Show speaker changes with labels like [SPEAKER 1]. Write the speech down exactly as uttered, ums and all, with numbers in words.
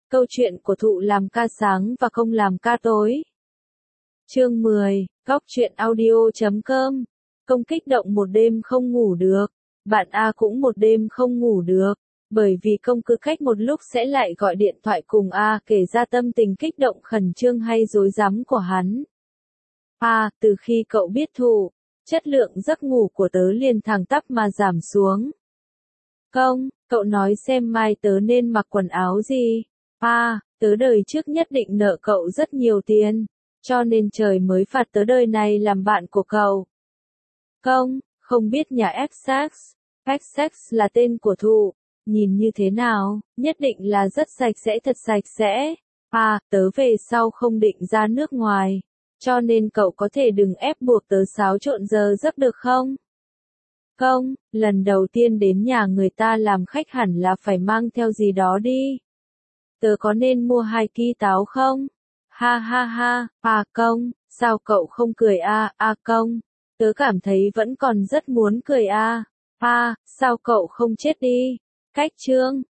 [SPEAKER 1] Câu chuyện của Thụ làm ca sáng và không làm ca tối. Chương mười, góc truyện audio chấm com. Công kích động một đêm không ngủ được. Bạn A cũng một đêm không ngủ được. Bởi vì công cứ cách một lúc sẽ lại gọi điện thoại cùng A kể ra tâm tình kích động khẩn trương hay rối rắm của hắn. A, từ khi cậu biết Thụ, chất lượng giấc ngủ của tớ liền thẳng tắp mà giảm xuống. Công, cậu nói xem mai tớ nên mặc quần áo gì? A, tớ đời trước nhất định nợ cậu rất nhiều tiền, cho nên trời mới phạt tớ đời này làm bạn của cậu. Công, không biết nhà Essex, Essex là tên của Thụ, nhìn như thế nào, nhất định là rất sạch sẽ thật sạch sẽ. A, tớ về sau không định ra nước ngoài, cho nên cậu có thể đừng ép buộc tớ xáo trộn giờ giấc được không? Công, lần đầu tiên đến nhà người ta làm khách hẳn là phải mang theo gì đó đi. Tớ có nên mua hai ki táo không? Ha ha ha, A Công, sao cậu không cười a? A Công, tớ cảm thấy vẫn còn rất muốn cười a. A, sao cậu không chết đi? Cách chương,